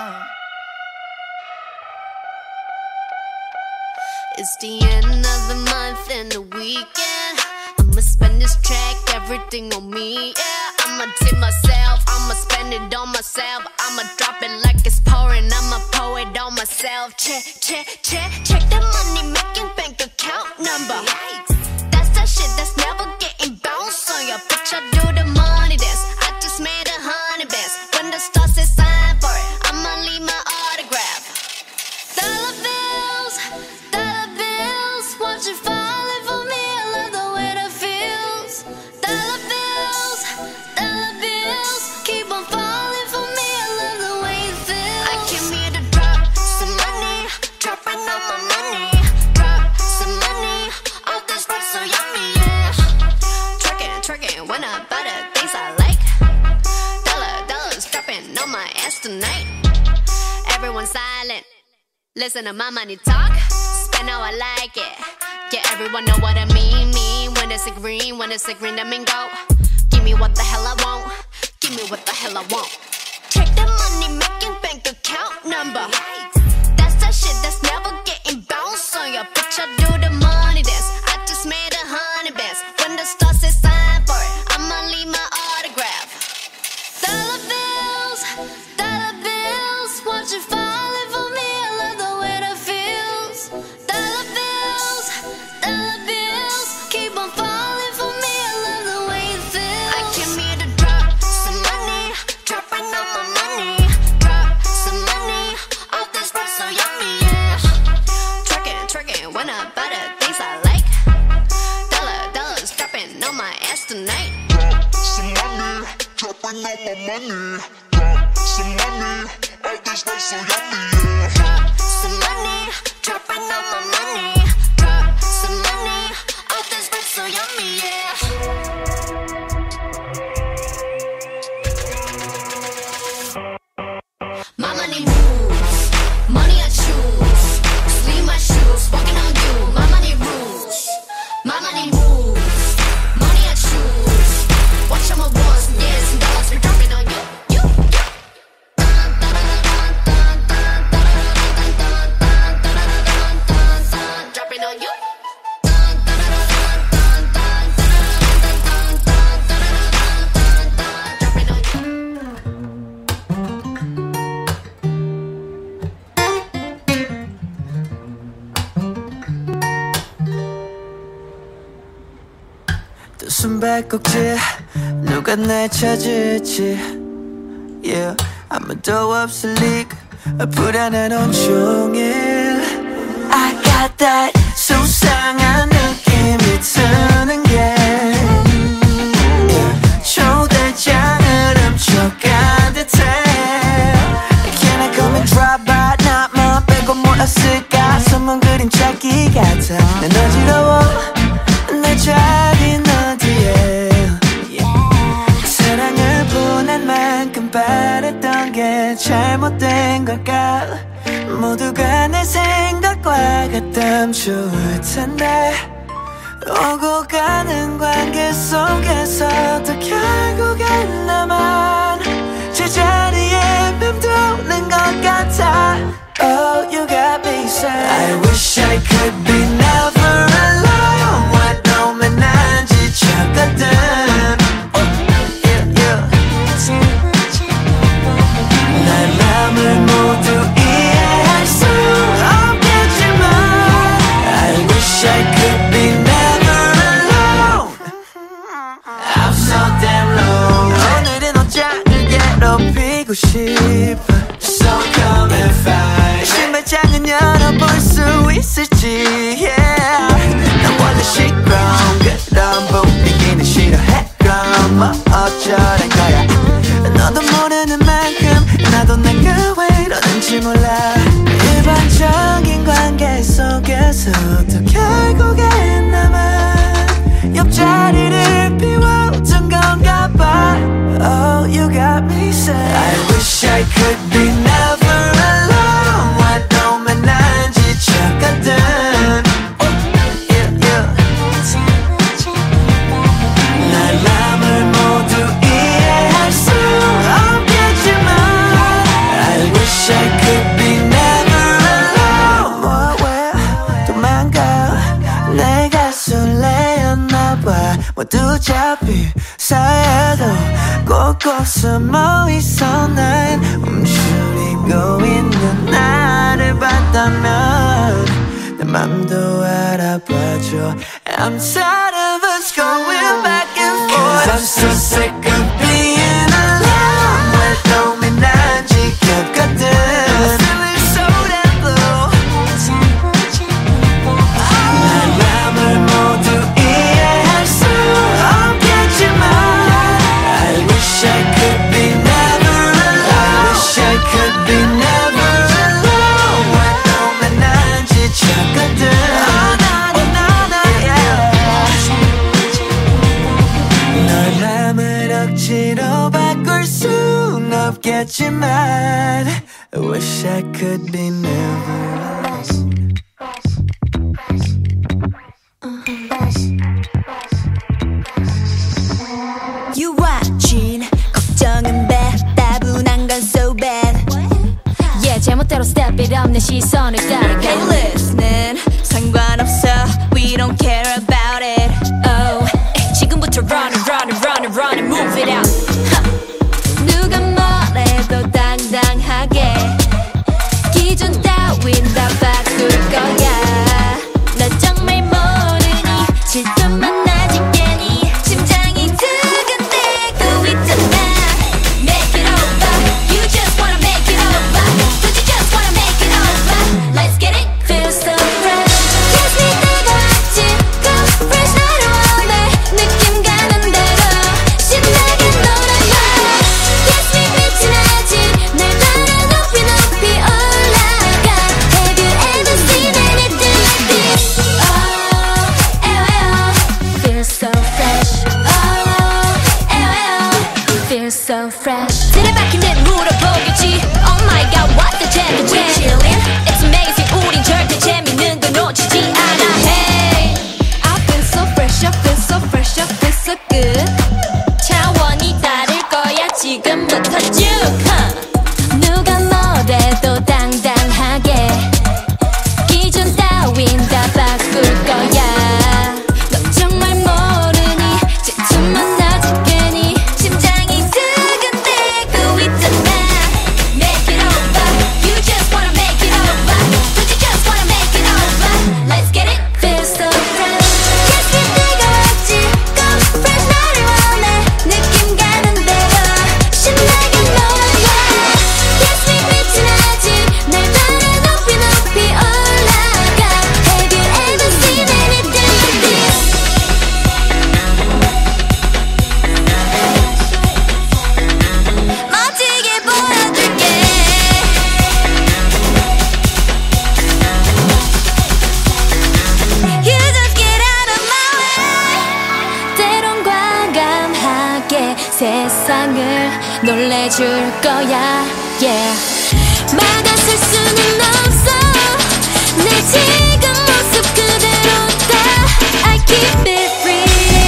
It's the end of the month and the weekend. I'ma spend this track, everything on me. Yeah, I'ma tip myself, I'ma spend it on myself. I'ma drop it like it's pouring, I'ma pour it on myself. Check, check, check, check the money making bank account number. That's that shit that's never getting bounced on your bitch. I do the money dance. I just made a hundred bands. When the stars say sign for it, I'ma leave my autograph. Dollar bills, dollar bills, watch it falling for me. I love the way that feels. Dollar bills, dollar bills, keep on falling for me. I love the way it feels. I came here to drop some money, dropping all my money. Drop some money, all this work so yummy, yeah. Twerking, twerking, when I buy the things I like. Dollar, dollars dropping on my ass tonight. Everyone silent. Listen to my money talk, spend how I like it. Yeah, everyone know what I mean, mean. When it's a green, when it's a green, that mean go. Give me what the hell I want, give me what the hell I want. Check the money making bank account number. That's that shit that's never getting bounced on your bitch. I do the money dance, I just made a hundred bands. When the stars say sign for it, I'ma leave my autograph. Dollar bills, dollar bills, watch it falling for me. I love the way that feels. Dollar bills, dollar bills, keep on falling for me. I love the way it feels. I came here to drop some money, dropping all my money. Drop some money, all this work so yummy, yeah. Twerking, twerking, when I buy the things I like. Dollar, dollars dropping on my ass tonight. Some money, dropping all my money. Drop some money, all this work so yummy, yeah. Drop some money, dropping all my money. Drop some money, 숨바꼭질 누가 날 찾을지 yeah. 아무도 없을 리가 불안한 온종일 I got that 수상한 느낌이 드는 게 yeah. 초대장을 훔쳐간 듯해 Can I come and drop by 나만 빼고 뭐였을까 소문 그림 찾기 같아 난 어지러워 내 자리는 어디에 사랑을 보낸 만큼 바랬던 게 잘못된 걸까 모두가 내 생각과 같다면 좋을 텐데 오고 가는 관계 속에서도 결국엔 나만 제자리에 맴도는 것 같아 Oh you got me sad I wish I could be never alone what 놈의 난 지쳤거든 oh, yeah, yeah. 날 맘을 모두 이해할 수 없겠지만 I wish I could be never alone I'm so damn low 오늘은 옷장을 괴롭히고 싶어 So come and find 신발장은 열어볼 수 있을지 yeah. 난 원래 시끄러운 그런 분위기는 싫어해 그럼 뭐 어쩌란 거야 너도 모르는 만큼 나도 내가 왜 이러는지 몰라 일반적인 관계 속에서도 결국엔 나만 옆자리를 비워둔 건가 봐 Oh you got me sad I wish I could be never alone what 놈의 난 지쳤거든 oh, yeah, yeah. 날 맘을 모두 이해할 수 없겠지만 I wish I could be never alone 뭐 왜 도망가 내가 술래였나 봐 모두 잡힌 사이에도 꼭꼭 숨어 있어 난 움츠리고 있는 나를 봤다면 내 맘도 알아봐줘 I'm tired of us going back and forth I'm so sick of being alone 왜 놈이 난 지켰거든 I'm feeling so damn blue 날 맘을 모두 이해할 수 없겠지만 I wish I could be never alone I wish I could be never alone 왜 놈의 난 지쳤거든 Oh na na na na yeah 널 맘을 억지로 바꿀 순 없겠지만 I wish I could be never You watching 걱정은 배 따분한 건 so bad Yeah 제멋대로 step it up 내 시선을 따라가 Hey listening 상관없어 We don't care about it Oh 지금부터 run it run it run it run it move it out huh. 누가 뭐래도 당당하게 기준 따윈 다 바꿀 거야 나 정말 모르니 질투만 나지 괜히 심장이 두근대고 있잖아 Make it over You just wanna make it over Would you just wanna make it over Let's get it Feel 해줄 거야 yeah. 막아설 수는 없어 내 지금 모습 그대로다 I keep it real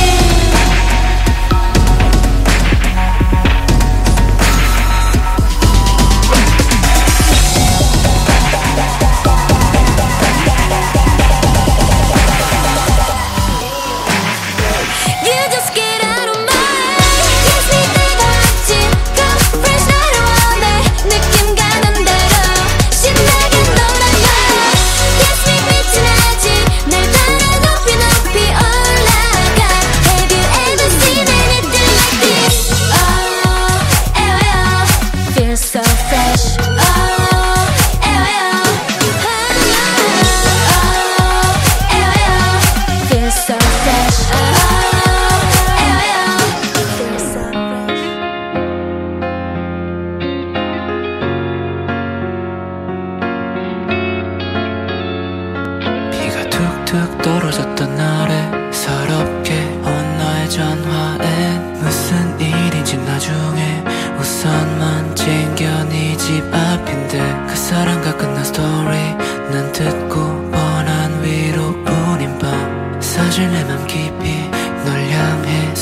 툭툭 떨어졌던 날에 서럽게 온 너의 전화엔 무슨 일인지 나중에 우선만 챙겨 네 집 앞인데 그 사람과 끝난 스토리 난 듣고 뻔한 위로뿐인 밤 사실 내 맘 깊이 널 향해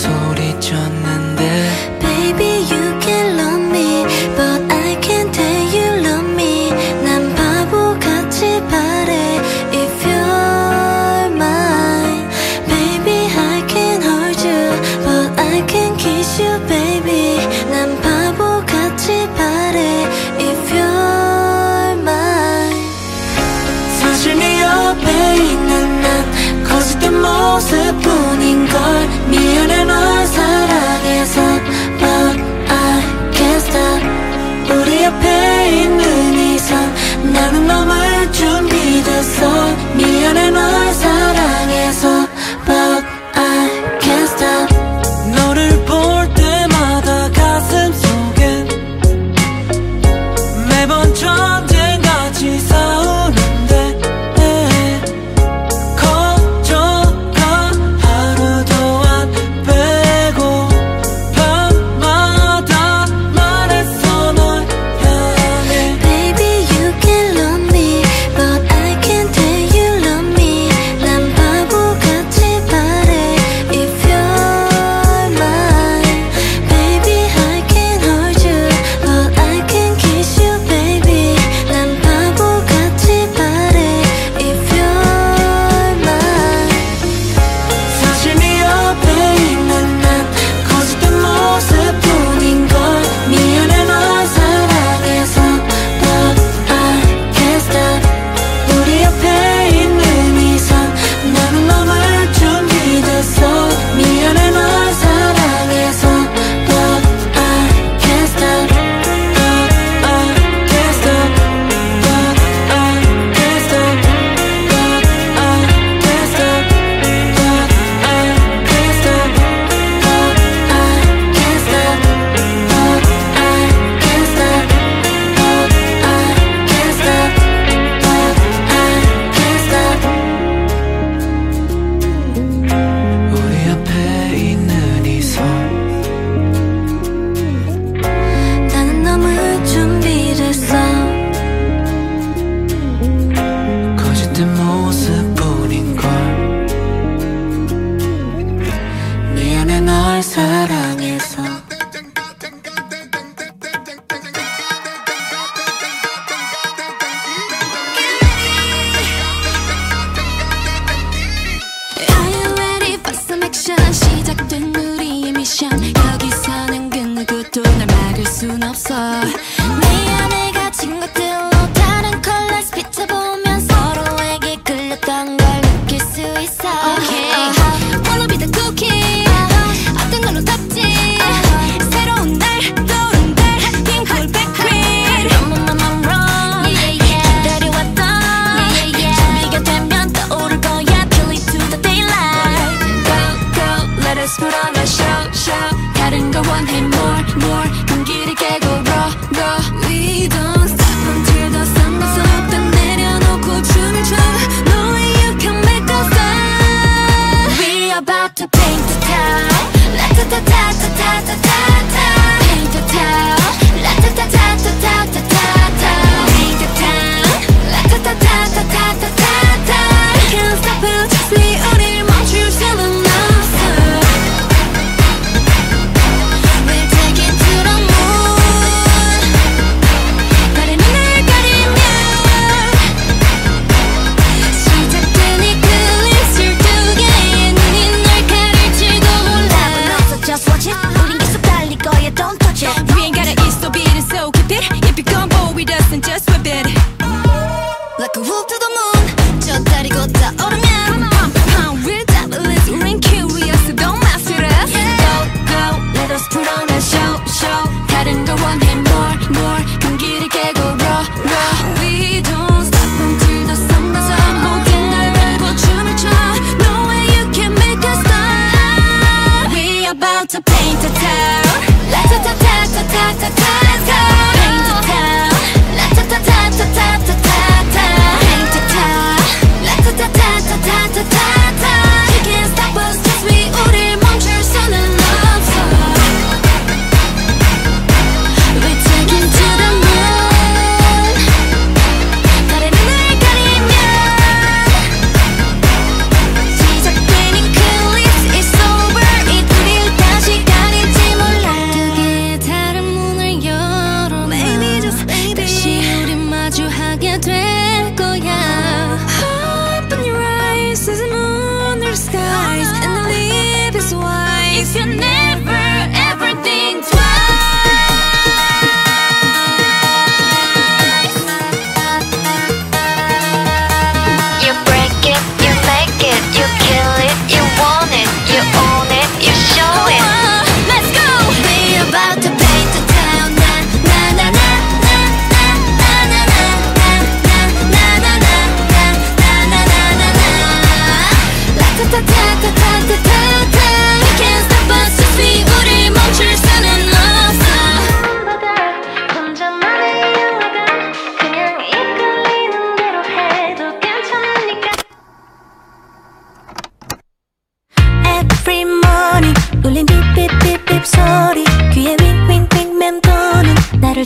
소리쳤는데 Baby you can love me but I can't tell you love me 난 바보같이 바래 if you're mine Baby I can hold you but I can't kiss you baby 난 바보같이 바래 if you're mine 사실 네 옆에 있는 난 거짓된 모습뿐인걸 미안해 널 사랑해서 But I can't stop 우리 옆에 있는 이상 나는 넘을 준비됐어 미안해 널 사랑해서 But I can't stop 너를 볼 때마다 가슴 속엔 매번 전쟁같이 싸우는데 커져가 하루도 안 빼고 밤마다 말했어 널 향해 Baby you can love me but I can't tell you love me 난 바보같이 바래 if you're mine Baby I can hold you but I can't kiss you baby 난 바보같이 바래 if you're mine 사실 네 옆에 있는 난 거짓된 모습뿐인걸 미안해 널 사랑해서 But I can't stop 우리 옆에 있는 이상 나는 넘을 준비됐어 미안해 널 사랑해서 But I can't stop But I can't stop But I can't stop But I can't stop But I can't stop But I can't stop But I can't stop But I can't stop But I can't stop 우리 앞에 있는 이 손 나는 넘을 준비됐어 거짓된 모습뿐인걸 미안해 널 사랑해서 Are you ready for some action 시작된 우리의 미션 여기서는 그 누구도 날 막을 순 없어 내 안에 갇힌 것들로 다른 컬러스 비춰보면 서로에게 끌렸던 걸 느낄 수 있어 Okay Wanna be the cookie 어떤 걸로 덮지 새로운 날 떠오른 달 핑크 백퀸 I'm on my run 기다려왔던 준비가 되면 떠오를 거야 Kill it to the daylight Go go let us put on a show show 다른 걸 원해 more more 경기를 깨고 raw raw We don't stop until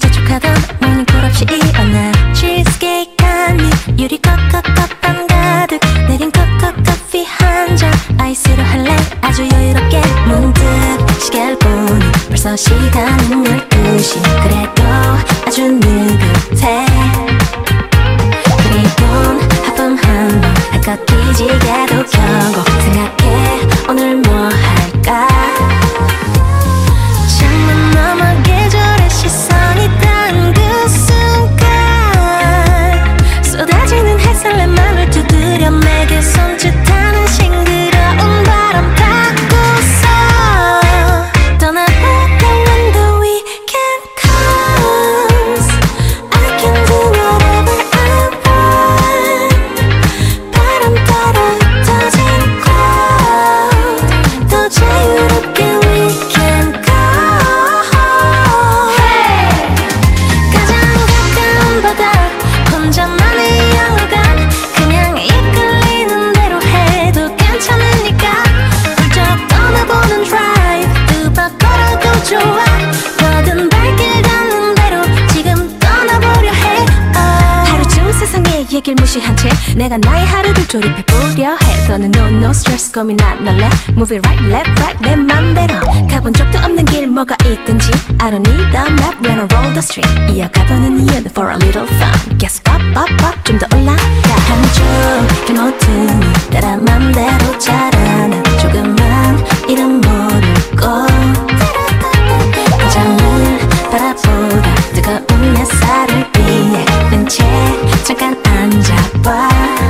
재촉하던 모닝콜 없이 일어나 치즈케이크 한입 유리 컵컵컵 반 가득 내겐 컵컵 커피 한잔 아이스로 할래 아주 여유롭게 문득 시계를 보니 벌써 시간은 열두 시 그래도 아주 느긋해 그리곤 하품 한번 할것 기지개도 켜고 생각해 오늘 뭐 할까 창문 너머 계절의 시선이 닿은 그 순간 쏟아지는 햇살 내 맘을 두드려 내게 손짓하는 싱그러운 바람 타고서 떠나볼까 when the weekend comes I can do whatever I want 바람 따라 터진 cloud 더 자유롭게 we can go 가장 가까운 바다 혼자만의 영화관 그냥 이끌리는 대로 해도 괜찮으니까 훌쩍 떠나보는 드라이브 두 바 걸어도 좋아 뭐든 발길 닿는 대로 지금 떠나보려 해 oh. 하루 중 세상의 얘길 무시한 채 내가 나의 하루를 조립해보려 해 너는 no no stress 고민 안 할래 Move it right left right 내 맘대로 가본 적도 없는 길 뭐가 있든지 I don't need a map when I roll the street 이어가보는 이유는 for a little fun Guess up up up 좀 더 올라가 한쪽의 모퉁이 따라 맘대로 자라는 조그만 이름 모르고 한참을 바라보다 뜨거운 햇살을 위해 른채 잠깐 앉아봐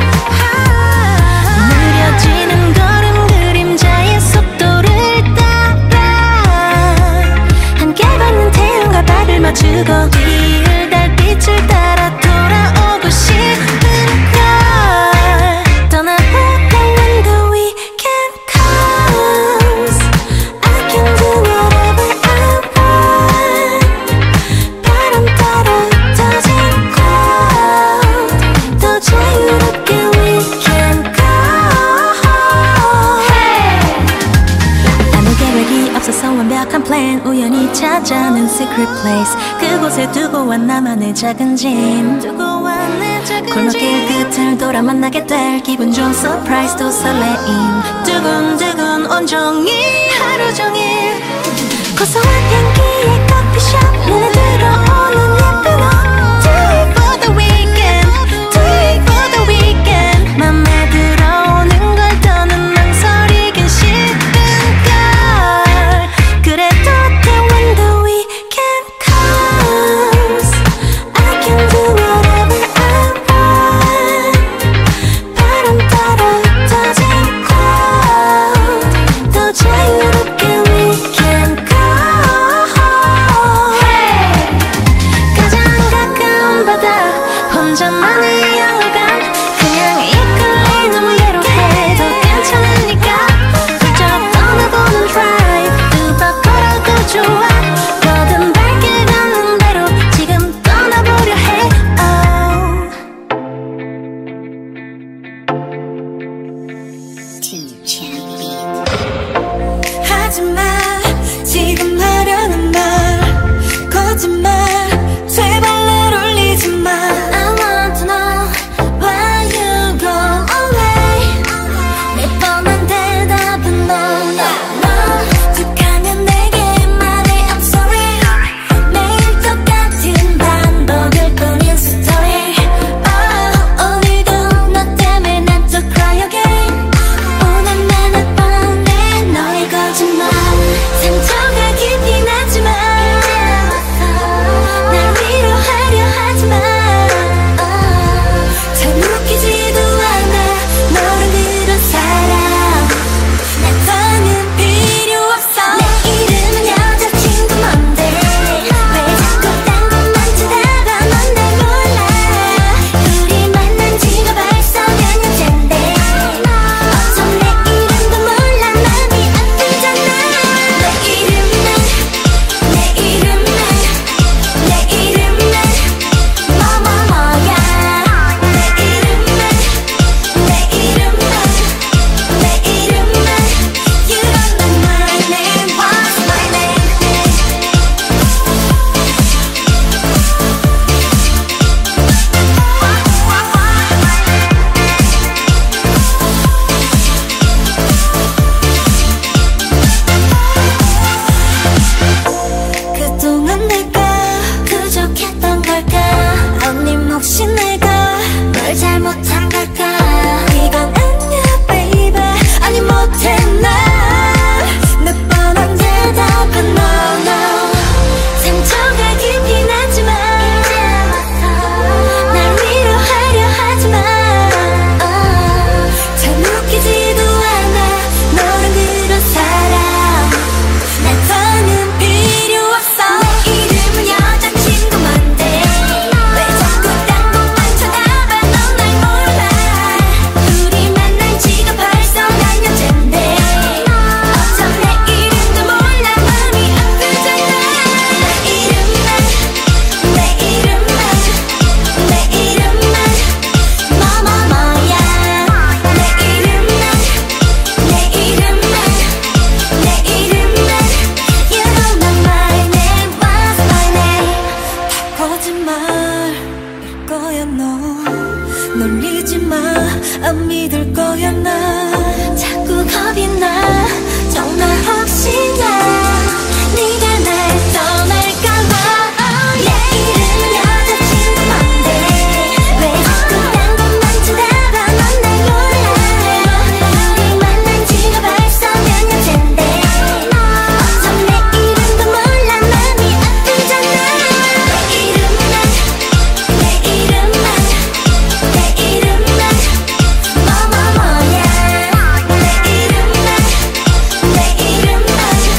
느려지는 걸음 그림자의 속도를 따라 함께 걷는 태양과 발을 맞추고 뒤을 달빛을 따라 돌아오고 싶은 걸 떠나볼까 when the weekend comes I can do whatever I want 바람 따라 터진 cloud 더 자유롭게 we can go 아무 계획이 없어서 완벽한 plan 우연히 찾아낸 secret place 그곳에 두고 와 나만의 작은 짐 골목길 끝을 돌아 만나게 될 기분 좋은 surprise 또 설레임 두근두근 온종일 하루 종일 고소한 향기의 커피숍 눈에 들어오는 예쁜 옷 Do it for the weekend Do it for the weekend 맘에 들어오는 걸 더는 망설이긴 싫은 걸 그래도 돼 when the weekend comes I can do whatever I want 바람 따라 터진 cloud 더 자유롭게 we can go 가장 가까운 바다 혼자만의 영화관 그냥 이끌리는 대로 해도 괜찮으니까 훌쩍 떠나보는 드라이브 두 바 걸어도 좋아 뭐든 발길 닿는 대로 지금 떠나보려 해 oh. 하지마 지금 하려는 말 거짓말 제발 날 울리지마 I want to know 혹시 내가 뭘 잘못한 걸까? 이건 아니야 baby 아니 못했나 몇 번 대답은 no no 상처가 깊긴 하지만 이제 와서 날 위로하려 하지마 oh, 참 웃기지도 않아 너란 그런 사람 난 더는 필요 없어 내 이름은 여자친구만데 왜 자꾸 딴 것만 쳐다봐 넌 날 몰라 우리 만난 지가 벌써 몇 년째인데 어쩜 내 이름도 몰라 마음이 아프잖아 내 이름만 내 이름만 내 이름만 뭐뭐뭐야 내 이름만 내 이름만 내 이름만 You don't know my name what's my name 다 거짓말일 거야 너 놀리지 마안 믿을 거야 나 자꾸 겁이 나 정말 혹시나 네가 날 떠날까 봐 내 이름은 여자친구만데 왜 자꾸 딴 것만 쳐다봐 넌 날 몰라 우리 만난 지가 벌써 몇 년째인데 어쩜 내 이름도 몰라 마음이 아프잖아 내 이름만 내 이름만 내 이름만 뭐뭐뭐야 내 이름만 내 이름만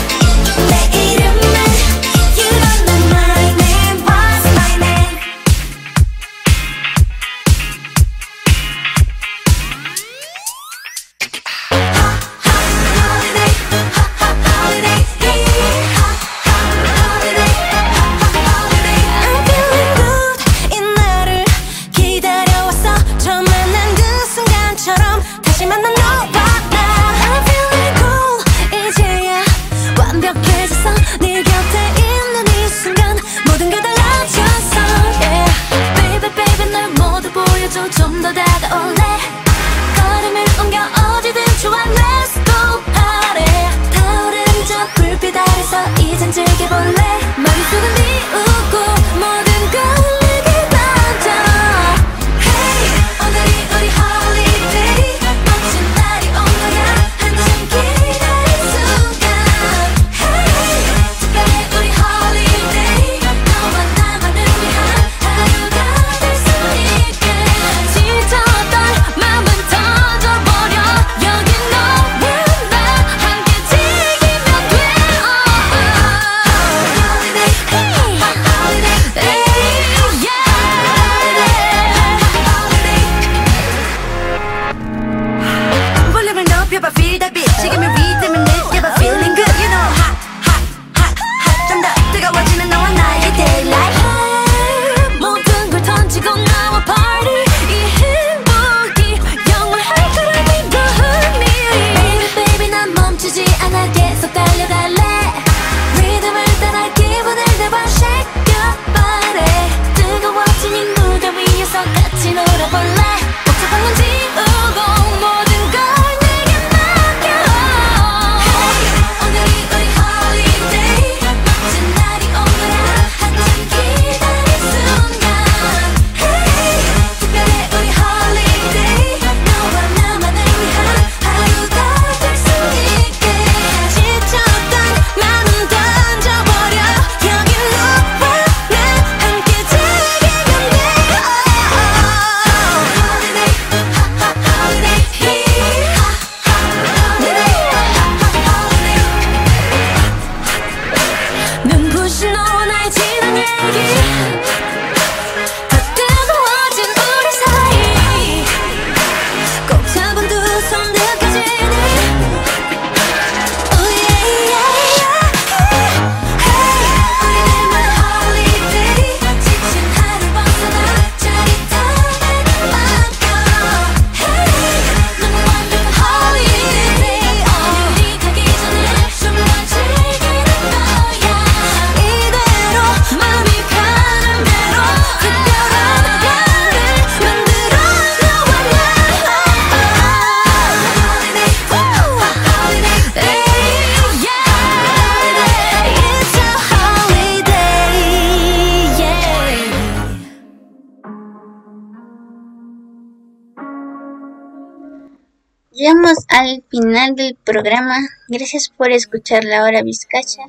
Llegamos al final del programa. Gracias por escuchar La Hora Vizcacha.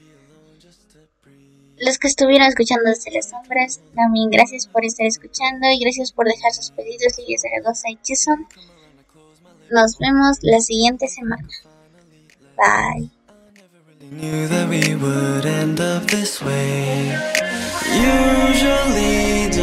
Los que estuvieron escuchando desde las sombras, también gracias por estar escuchando y gracias por dejar sus pedidos, Lidia Zaragoza y Jason. Nos vemos la siguiente semana. Bye. Knew that we would end up this way. Usually